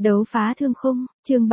Đấu phá thương khung, chương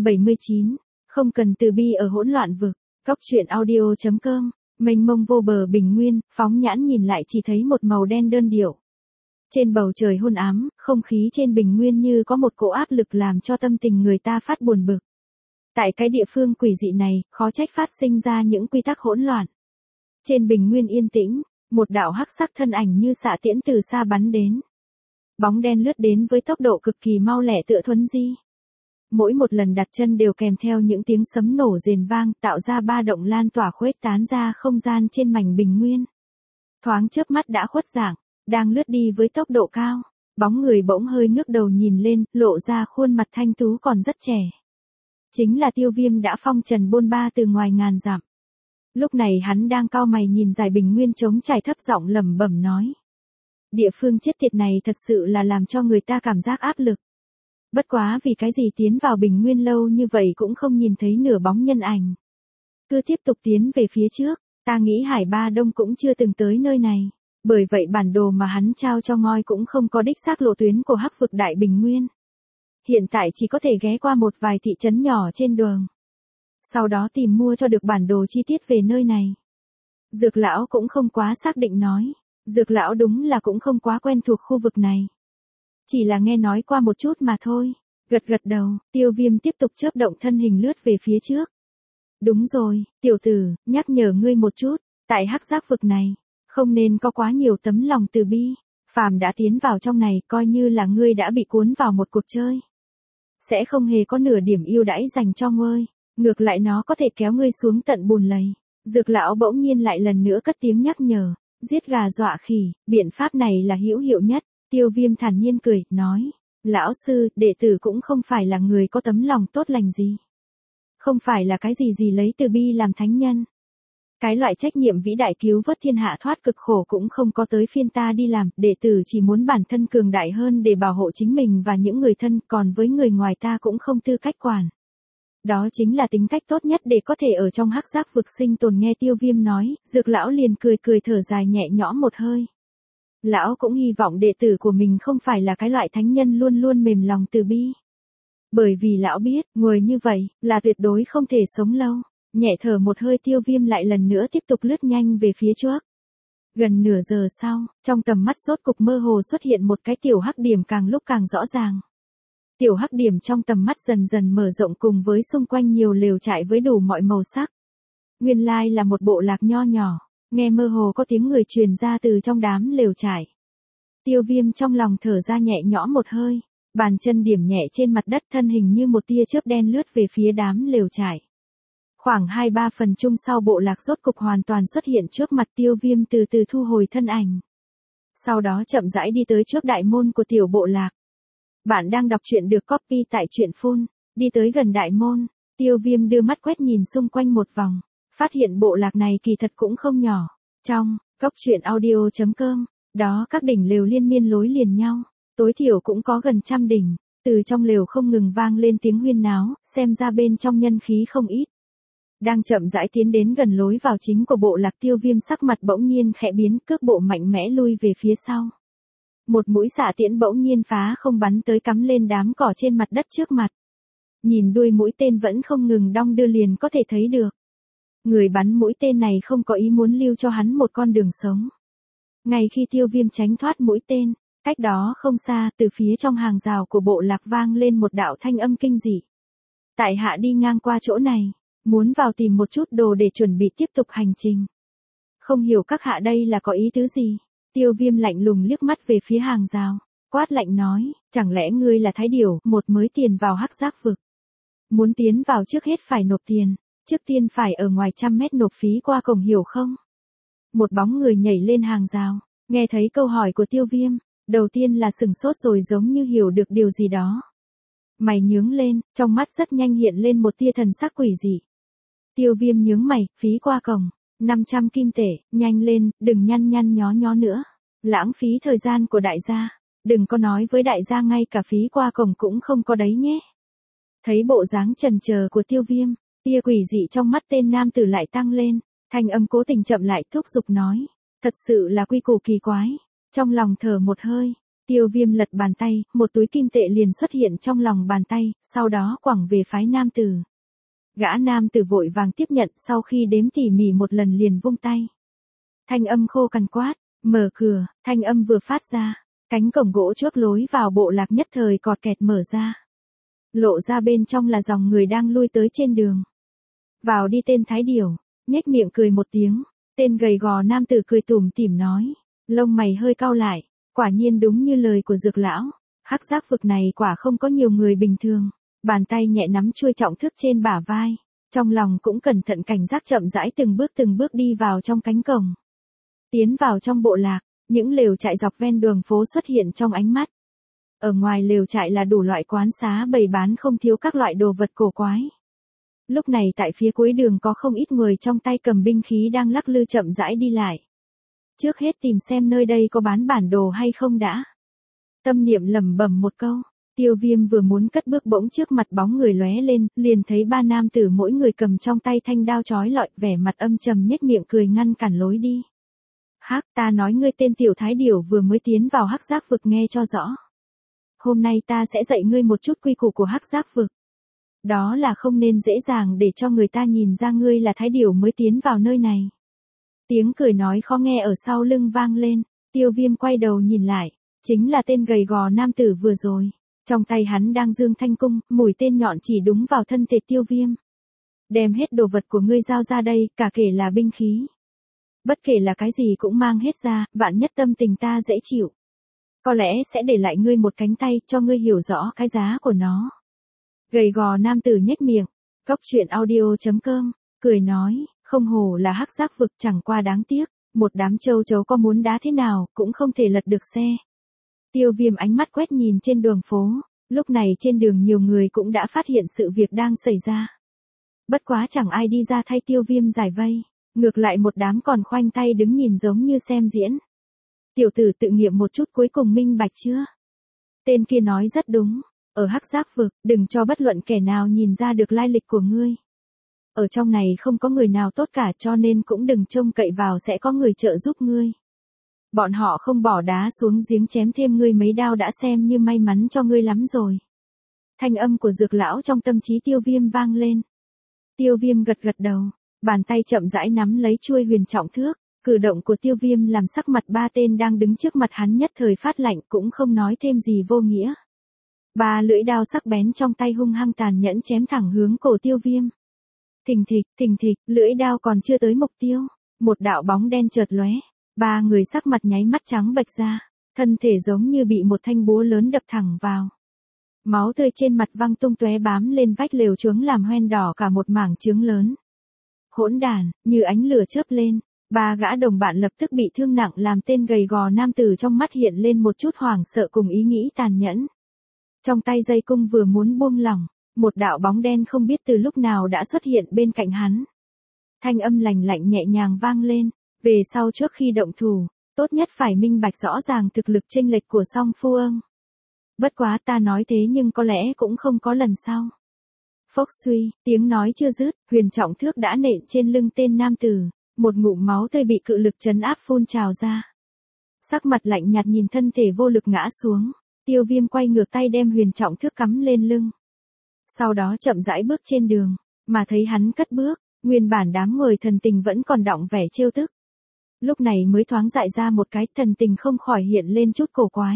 379. Không cần từ bi ở hỗn loạn vực. Cóc truyện audio.com. Mênh mông vô bờ bình nguyên, phóng nhãn nhìn lại chỉ thấy một màu đen đơn điệu. Trên bầu trời hôn ám, không khí trên bình nguyên như có một cỗ áp lực làm cho tâm tình người ta phát buồn bực. Tại cái địa phương quỷ dị này, khó trách phát sinh ra những quy tắc hỗn loạn. Trên bình nguyên yên tĩnh, một đạo hắc sắc thân ảnh như xạ tiễn từ xa bắn đến. Bóng đen lướt đến với tốc độ cực kỳ mau lẹ tựa thuấn di. Mỗi một lần đặt chân đều kèm theo những tiếng sấm nổ rền vang, tạo ra ba động lan tỏa khuếch tán ra không gian trên mảnh bình nguyên. Thoáng chớp mắt đã khuất dạng, đang lướt đi với tốc độ cao. Bóng người bỗng hơi ngước đầu nhìn lên, lộ ra khuôn mặt thanh tú còn rất trẻ. Chính là Tiêu Viêm đã phong trần bôn ba từ ngoài ngàn dặm. Lúc này hắn đang cau mày nhìn dài bình nguyên trống trải, thấp giọng lẩm bẩm nói. Địa phương chết tiệt này thật sự là làm cho người ta cảm giác áp lực. Bất quá vì cái gì tiến vào bình nguyên lâu như vậy cũng không nhìn thấy nửa bóng nhân ảnh. Cứ tiếp tục tiến về phía trước, ta nghĩ Hải Ba Đông cũng chưa từng tới nơi này. Bởi vậy bản đồ mà hắn trao cho Ngoi cũng không có đích xác lộ tuyến của Hắc vực Đại Bình Nguyên. Hiện tại chỉ có thể ghé qua một vài thị trấn nhỏ trên đường. Sau đó tìm mua cho được bản đồ chi tiết về nơi này. Dược lão cũng không quá xác định nói. Dược lão đúng là cũng không quá quen thuộc khu vực này. Chỉ là nghe nói qua một chút mà thôi. Gật gật đầu, Tiêu Viêm tiếp tục chớp động thân hình lướt về phía trước. Đúng rồi, tiểu tử, nhắc nhở ngươi một chút, tại hắc giác vực này, không nên có quá nhiều tấm lòng từ bi. Phàm đã tiến vào trong này coi như là ngươi đã bị cuốn vào một cuộc chơi. Sẽ không hề có nửa điểm yêu đãi dành cho ngươi. Ngược lại nó có thể kéo ngươi xuống tận bùn lầy. Dược lão bỗng nhiên lại lần nữa cất tiếng nhắc nhở. Giết gà dọa khỉ, biện pháp này là hữu hiệu nhất. Tiêu Viêm thản nhiên cười, nói. Lão sư, đệ tử cũng không phải là người có tấm lòng tốt lành gì. Không phải là cái gì lấy từ bi làm thánh nhân. Cái loại trách nhiệm vĩ đại cứu vớt thiên hạ thoát cực khổ cũng không có tới phiên ta đi làm. Đệ tử chỉ muốn bản thân cường đại hơn để bảo hộ chính mình và những người thân, còn với người ngoài ta cũng không tư cách quản. Đó chính là tính cách tốt nhất để có thể ở trong hắc giác vực sinh tồn. Nghe Tiêu Viêm nói, Dược lão liền cười thở dài nhẹ nhõm một hơi. Lão cũng hy vọng đệ tử của mình không phải là cái loại thánh nhân luôn luôn mềm lòng từ bi. Bởi vì lão biết, người như vậy, là tuyệt đối không thể sống lâu. Nhẹ thở một hơi, Tiêu Viêm lại lần nữa tiếp tục lướt nhanh về phía trước. Gần nửa giờ sau, trong tầm mắt rốt cục mơ hồ xuất hiện một cái tiểu hắc điểm càng lúc càng rõ ràng. Tiểu hắc điểm trong tầm mắt dần dần mở rộng cùng với xung quanh nhiều lều trại với đủ mọi màu sắc. Nguyên lai là một bộ lạc nho nhỏ, nghe mơ hồ có tiếng người truyền ra từ trong đám lều trại. Tiêu Viêm trong lòng thở ra nhẹ nhõm một hơi, bàn chân điểm nhẹ trên mặt đất, thân hình như một tia chớp đen lướt về phía đám lều trại. Khoảng 2-3 phần chung sau, bộ lạc rốt cục hoàn toàn xuất hiện trước mặt. Tiêu Viêm từ từ thu hồi thân ảnh. Sau đó chậm rãi đi tới trước đại môn của tiểu bộ lạc. Bạn đang đọc truyện được copy tại truyện phun. Đi tới gần đại môn, Tiêu Viêm đưa mắt quét nhìn xung quanh một vòng, phát hiện bộ lạc này kỳ thật cũng không nhỏ. Trong cóc truyện audio.com, đó các đỉnh lều liên miên nối liền nhau, tối thiểu cũng có gần 100 đỉnh. Từ trong lều không ngừng vang lên tiếng huyên náo, xem ra bên trong nhân khí không ít. Đang chậm rãi tiến đến gần lối vào chính của bộ lạc, Tiêu Viêm sắc mặt bỗng nhiên khẽ biến, cước bộ mạnh mẽ lui về phía sau. Một mũi xạ tiễn bỗng nhiên phá không bắn tới, cắm lên đám cỏ trên mặt đất trước mặt. Nhìn đuôi mũi tên vẫn không ngừng đong đưa liền có thể thấy được. Người bắn mũi tên này không có ý muốn lưu cho hắn một con đường sống. Ngay khi Tiêu Viêm tránh thoát mũi tên, cách đó không xa, từ phía trong hàng rào của bộ lạc vang lên một đạo thanh âm kinh dị. Tại hạ đi ngang qua chỗ này, muốn vào tìm một chút đồ để chuẩn bị tiếp tục hành trình. Không hiểu các hạ đây là có ý tứ gì? Tiêu Viêm lạnh lùng liếc mắt về phía hàng rào, quát lạnh nói, chẳng lẽ ngươi là Thái Điểu, một mới tiền vào hắc giác vực? Muốn tiến vào trước hết phải nộp tiền, trước tiên phải ở ngoài 100 mét nộp phí qua cổng, hiểu không? Một bóng người nhảy lên hàng rào, nghe thấy câu hỏi của Tiêu Viêm, đầu tiên là sừng sốt rồi giống như hiểu được điều gì đó. Mày nhướng lên, trong mắt rất nhanh hiện lên một tia thần sắc quỷ dị. Tiêu Viêm nhướng mày, phí qua cổng, 500 kim tệ, nhanh lên, đừng nhăn nhó nữa. Lãng phí thời gian của đại gia, đừng có nói với đại gia ngay cả phí qua cổng cũng không có đấy nhé. Thấy bộ dáng chần chờ của Tiêu Viêm, tia quỷ dị trong mắt tên nam tử lại tăng lên, thanh âm cố tình chậm lại, thúc giục nói. Thật sự là quy củ kỳ quái. Trong lòng thở một hơi, Tiêu Viêm lật bàn tay, một túi kim tệ liền xuất hiện trong lòng bàn tay, sau đó quẳng về phái nam tử. Gã nam tử vội vàng tiếp nhận, sau khi đếm tỉ mỉ một lần liền vung tay. Thanh âm khô cằn quát, mở cửa, thanh âm vừa phát ra, cánh cổng gỗ trước lối vào bộ lạc nhất thời cọt kẹt mở ra. Lộ ra bên trong là dòng người đang lui tới trên đường. Vào đi tên Thái Điểu, nhếch miệng cười một tiếng, tên gầy gò nam tử cười tủm tỉm nói, lông mày hơi cau lại, quả nhiên đúng như lời của Dược lão, hắc giác vực này quả không có nhiều người bình thường. Bàn tay nhẹ nắm chuôi trọng thước trên bả vai, trong lòng cũng cẩn thận cảnh giác chậm rãi từng bước đi vào trong cánh cổng. Tiến vào trong bộ lạc, những lều trại dọc ven đường phố xuất hiện trong ánh mắt. Ở ngoài lều trại là đủ loại quán xá bày bán không thiếu các loại đồ vật cổ quái. Lúc này tại phía cuối đường có không ít người trong tay cầm binh khí đang lắc lư chậm rãi đi lại. Trước hết tìm xem nơi đây có bán bản đồ hay không đã. Tâm niệm lẩm bẩm một câu. Tiêu Viêm vừa muốn cất bước bỗng trước mặt bóng người lóe lên, liền thấy ba nam tử mỗi người cầm trong tay thanh đao chói lọi, vẻ mặt âm trầm nhếch miệng cười ngăn cản lối đi. Hắc, ta nói ngươi tên tiểu Thái Điểu vừa mới tiến vào hắc giác vực nghe cho rõ. Hôm nay ta sẽ dạy ngươi một chút quy củ của hắc giác vực. Đó là không nên dễ dàng để cho người ta nhìn ra ngươi là Thái Điểu mới tiến vào nơi này. Tiếng cười nói khó nghe ở sau lưng vang lên, Tiêu Viêm quay đầu nhìn lại, chính là tên gầy gò nam tử vừa rồi. Trong tay hắn đang giương thanh cung, mũi tên nhọn chỉ đúng vào thân thể Tiêu Viêm. Đem hết đồ vật của ngươi giao ra đây, cả kể là binh khí. Bất kể là cái gì cũng mang hết ra, vạn nhất tâm tình ta dễ chịu. Có lẽ sẽ để lại ngươi một cánh tay, cho ngươi hiểu rõ cái giá của nó. Gầy gò nam tử nhếch miệng, Cốc Truyện Audio.com, cười nói, không hổ là hắc giác vực, chẳng qua đáng tiếc, một đám châu chấu có muốn đá thế nào, cũng không thể lật được xe. Tiêu Viêm ánh mắt quét nhìn trên đường phố, lúc này trên đường nhiều người cũng đã phát hiện sự việc đang xảy ra. Bất quá chẳng ai đi ra thay Tiêu Viêm giải vây, ngược lại một đám còn khoanh tay đứng nhìn giống như xem diễn. Tiểu tử tự nghiệm một chút cuối cùng minh bạch chưa? Tên kia nói rất đúng, ở hắc giác vực, đừng cho bất luận kẻ nào nhìn ra được lai lịch của ngươi. Ở trong này không có người nào tốt cả, cho nên cũng đừng trông cậy vào sẽ có người trợ giúp ngươi. Bọn họ không bỏ đá xuống giếng chém thêm ngươi mấy đao đã xem như may mắn cho ngươi lắm rồi. Thanh âm của Dược lão trong tâm trí Tiêu Viêm vang lên. Tiêu Viêm gật gật đầu, bàn tay chậm rãi nắm lấy chuôi huyền trọng thước, cử động của Tiêu Viêm làm sắc mặt ba tên đang đứng trước mặt hắn nhất thời phát lạnh, cũng không nói thêm gì vô nghĩa. Ba lưỡi đao sắc bén trong tay hung hăng tàn nhẫn chém thẳng hướng cổ Tiêu Viêm. Thình thịch, lưỡi đao còn chưa tới mục tiêu, một đạo bóng đen chợt lóe. Ba người sắc mặt nháy mắt trắng bệch ra, thân thể giống như bị một thanh búa lớn đập thẳng vào. Máu tươi trên mặt văng tung tóe bám lên vách lều chuống làm hoen đỏ cả một mảng chướng lớn. Hỗn đản, như ánh lửa chớp lên, ba gã đồng bạn lập tức bị thương nặng làm tên gầy gò nam tử trong mắt hiện lên một chút hoảng sợ cùng ý nghĩ tàn nhẫn. Trong tay dây cung vừa muốn buông lỏng, một đạo bóng đen không biết từ lúc nào đã xuất hiện bên cạnh hắn. Thanh âm lạnh lạnh nhẹ nhàng vang lên. Về sau trước khi động thủ, tốt nhất phải minh bạch rõ ràng thực lực chênh lệch của song phương. Bất quá ta nói thế nhưng có lẽ cũng không có lần sau. Phốc suy, tiếng nói chưa dứt, huyền trọng thước đã nện trên lưng tên nam tử, một ngụm máu tươi bị cự lực trấn áp phun trào ra. Sắc mặt lạnh nhạt nhìn thân thể vô lực ngã xuống, Tiêu Viêm quay ngược tay đem huyền trọng thước cắm lên lưng. Sau đó chậm rãi bước trên đường, mà thấy hắn cất bước, nguyên bản đám người thần tình vẫn còn đọng vẻ trêu tức. Lúc này mới thoáng dại ra một cái, thần tình không khỏi hiện lên chút cổ quái.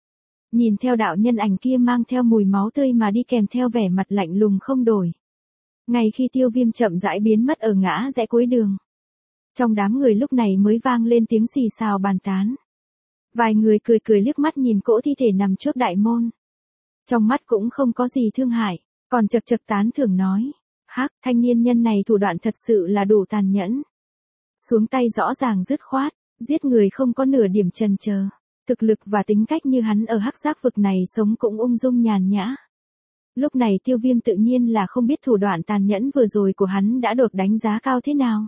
Nhìn theo đạo nhân ảnh kia mang theo mùi máu tươi mà đi kèm theo vẻ mặt lạnh lùng không đổi. Ngay khi Tiêu Viêm chậm rãi biến mất ở ngã rẽ cuối đường. Trong đám người lúc này mới vang lên tiếng xì xào bàn tán. Vài người cười cười liếc mắt nhìn cỗ thi thể nằm trước đại môn. Trong mắt cũng không có gì thương hại, còn chật chật tán thưởng nói. Hắc, thanh niên nhân này thủ đoạn thật sự là đủ tàn nhẫn. Xuống tay rõ ràng dứt khoát, giết người không có nửa điểm chần chờ. Thực lực và tính cách như hắn ở hắc giác vực này sống cũng ung dung nhàn nhã. Lúc này Tiêu Viêm tự nhiên là không biết thủ đoạn tàn nhẫn vừa rồi của hắn đã được đánh giá cao thế nào.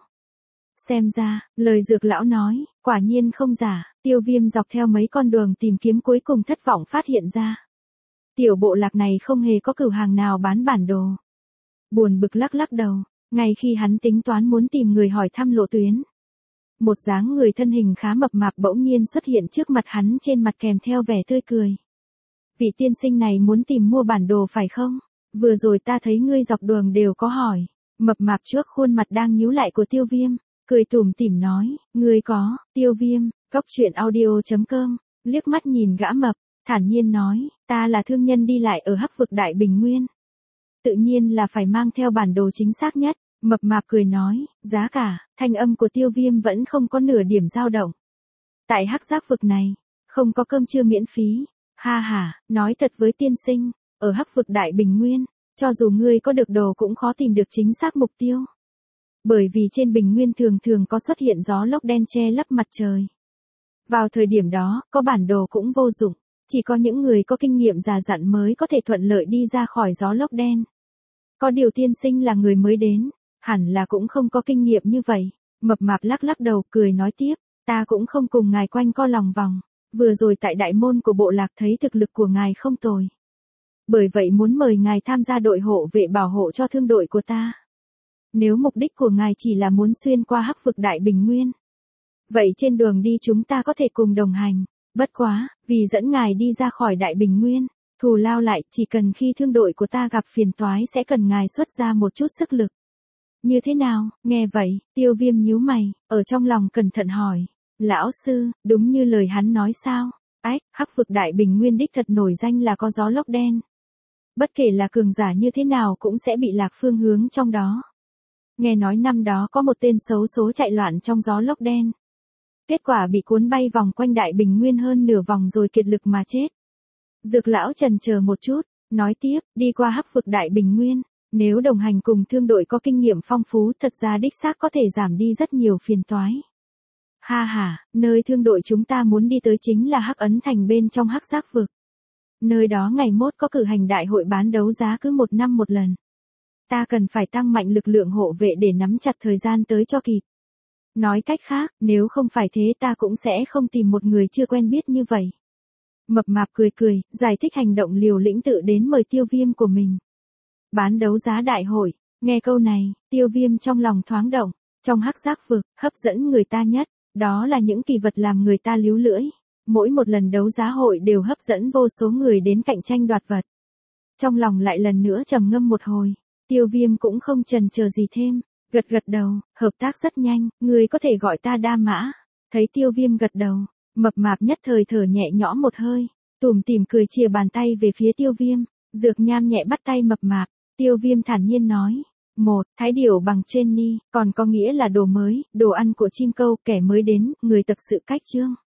Xem ra, lời Dược lão nói, quả nhiên không giả, Tiêu Viêm dọc theo mấy con đường tìm kiếm cuối cùng thất vọng phát hiện ra. Tiểu bộ lạc này không hề có cửa hàng nào bán bản đồ. Buồn bực lắc lắc đầu, ngay khi hắn tính toán muốn tìm người hỏi thăm lộ tuyến. một dáng người thân hình khá mập mạp bỗng nhiên xuất hiện trước mặt hắn, trên mặt kèm theo vẻ tươi cười. Vị tiên sinh này muốn tìm mua bản đồ phải không? Vừa rồi ta thấy ngươi dọc đường đều có hỏi. Mập mạp trước khuôn mặt đang nhíu lại của Tiêu Viêm, cười tủm tỉm nói, ngươi có. Tiêu Viêm, Cóc Truyện Audio.com, liếc mắt nhìn gã mập, thản nhiên nói, ta là thương nhân đi lại ở Hắc Vực Đại Bình Nguyên. Tự nhiên là phải mang theo bản đồ chính xác nhất. Mập mạp cười nói, giá cả. Thanh âm của Tiêu Viêm vẫn không có nửa điểm dao động. Tại Hắc Giác Vực này, không có cơm trưa miễn phí. Ha ha, nói thật với tiên sinh, ở Hắc Vực Đại Bình Nguyên, cho dù ngươi có được đồ cũng khó tìm được chính xác mục tiêu. Bởi vì trên Bình Nguyên thường thường có xuất hiện gió lốc đen che lấp mặt trời. Vào thời điểm đó, có bản đồ cũng vô dụng, chỉ có những người có kinh nghiệm già dặn mới có thể thuận lợi đi ra khỏi gió lốc đen. Có điều tiên sinh là người mới đến, hẳn là cũng không có kinh nghiệm như vậy. Mập mạp lắc lắc đầu cười nói tiếp, ta cũng không cùng ngài quanh co lòng vòng, vừa rồi tại đại môn của bộ lạc thấy thực lực của ngài không tồi. Bởi vậy muốn mời ngài tham gia đội hộ vệ bảo hộ cho thương đội của ta. Nếu mục đích của ngài chỉ là muốn xuyên qua Hắc Vực Đại Bình Nguyên, vậy trên đường đi chúng ta có thể cùng đồng hành. Bất quá, vì dẫn ngài đi ra khỏi Đại Bình Nguyên, thù lao lại, chỉ cần khi thương đội của ta gặp phiền toái sẽ cần ngài xuất ra một chút sức lực. Như thế nào? Nghe vậy, Tiêu Viêm nhíu mày, ở trong lòng cẩn thận hỏi. Lão sư, đúng như lời hắn nói sao? Ách, Hắc Vực Đại Bình Nguyên đích thật nổi danh là có gió lốc đen. Bất kể là cường giả như thế nào cũng sẽ bị lạc phương hướng trong đó. Nghe nói năm đó có một tên xấu số chạy loạn trong gió lốc đen. Kết quả bị cuốn bay vòng quanh Đại Bình Nguyên hơn nửa vòng rồi kiệt lực mà chết. Dược lão chần chờ một chút, nói tiếp, đi qua Hắc Vực Đại Bình Nguyên, nếu đồng hành cùng thương đội có kinh nghiệm phong phú thật ra đích xác có thể giảm đi rất nhiều phiền toái. Ha ha, nơi thương đội chúng ta muốn đi tới chính là Hắc Ấn Thành bên trong Hắc Giác Vực. Nơi đó ngày mốt có cử hành đại hội bán đấu giá cứ 1 năm một lần. Ta cần phải tăng mạnh lực lượng hộ vệ để nắm chặt thời gian tới cho kịp. Nói cách khác, nếu không phải thế ta cũng sẽ không tìm một người chưa quen biết như vậy. Mập mạp cười cười, giải thích hành động liều lĩnh tự đến mời Tiêu Viêm của mình. Bán đấu giá đại hội, nghe câu này, Tiêu Viêm trong lòng thoáng động, trong Hắc Giác Vực, hấp dẫn người ta nhất, đó là những kỳ vật làm người ta líu lưỡi. Mỗi một lần đấu giá hội đều hấp dẫn vô số người đến cạnh tranh đoạt vật. Trong lòng lại lần nữa trầm ngâm một hồi, Tiêu Viêm cũng không chần chờ gì thêm, gật gật đầu, hợp tác rất nhanh, người có thể gọi ta Đa Mã. Thấy Tiêu Viêm gật đầu, mập mạp nhất thời thở nhẹ nhõm một hơi, tủm tỉm cười chìa bàn tay về phía Tiêu Viêm, Dược Nham nhẹ bắt tay mập mạp, Tiêu Viêm thản nhiên nói, thái điểu bằng Jenny, còn có nghĩa là đồ mới, đồ ăn của chim câu, kẻ mới đến, người tập sự cách chương.